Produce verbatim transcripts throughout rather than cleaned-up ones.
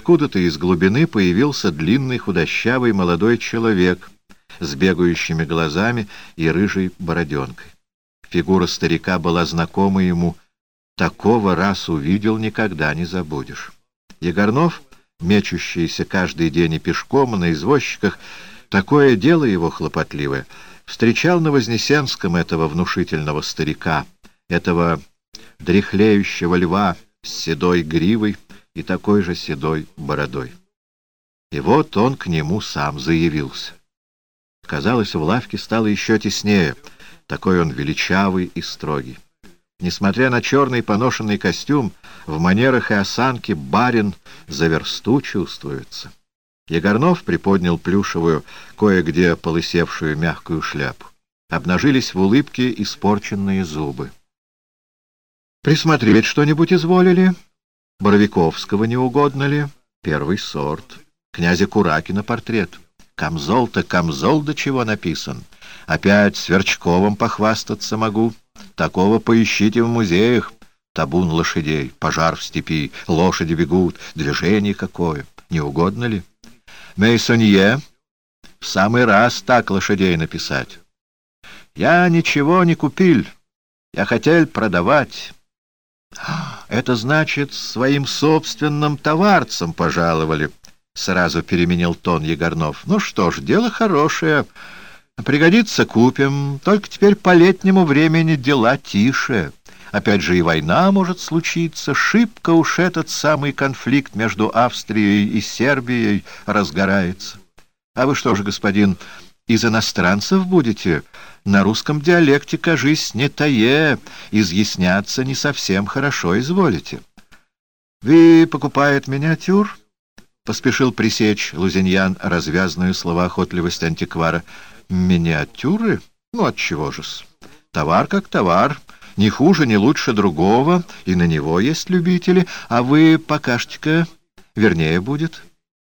откуда-то из глубины появился длинный худощавый молодой человек с бегающими глазами и рыжей бороденкой. Фигура старика была знакома ему. Такого раз увидел, никогда не забудешь. Егорнов, мечущийся каждый день и пешком, и на извозчиках, такое дело его хлопотливое, встречал на Вознесенском этого внушительного старика, этого дряхлеющего льва с седой гривой и такой же седой бородой. И вот он к нему сам заявился. Казалось, в лавке стало еще теснее, такой он величавый и строгий. Несмотря на черный поношенный костюм, в манерах и осанке барин за версту чувствуется. Егорнов приподнял плюшевую, кое-где полысевшую мягкую шляпу. Обнажились в улыбке испорченные зубы. «Присмотреть что-нибудь изволили? Боровиковского не угодно ли? Первый сорт. Князя Куракина портрет. Камзол-то камзол до чего написан. Опять Сверчковым похвастаться могу. Такого поищите в музеях. Табун лошадей, пожар в степи, лошади бегут, движение какое. Не угодно ли? Мейсонье. В самый раз так лошадей написать. Я ничего не купил. Я хотел продавать. Это значит, своим собственным товарцам пожаловали. Сразу переменил тон Егорнов. Ну что ж, дело хорошее. Пригодится, купим. Только теперь по летнему времени дела тише. Опять же и война может случиться. Шибко уж этот самый конфликт между Австрией и Сербией разгорается. А вы что же, господин, из иностранцев будете? На русском диалекте, кажись, не тае, изъясняться не совсем хорошо изволите. Вы покупает миниатюр? Поспешил пресечь Лузиньян развязную словоохотливость антиквара. Миниатюры? Ну, отчего же-с? Товар как товар, ни хуже, ни лучше другого, и на него есть любители, а вы покажете-ка, вернее будет.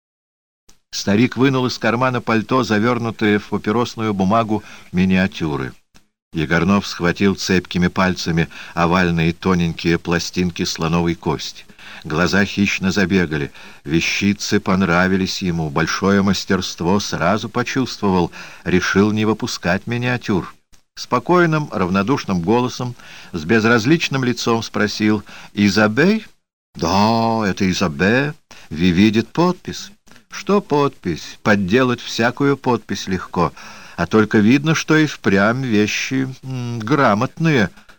Старик вынул из кармана пальто, завернутые в папиросную бумагу, миниатюры. Егорнов схватил цепкими пальцами овальные тоненькие пластинки слоновой кости. Глаза хищно забегали. Вещицы понравились ему. Большое мастерство сразу почувствовал. Решил не выпускать миниатюр. Спокойным, равнодушным голосом, с безразличным лицом спросил: «Изабей?» «Да, это Изабе. Ви видит подпись». «Что подпись? Подделать всякую подпись легко. А только видно, что и впрямь вещи м, грамотные».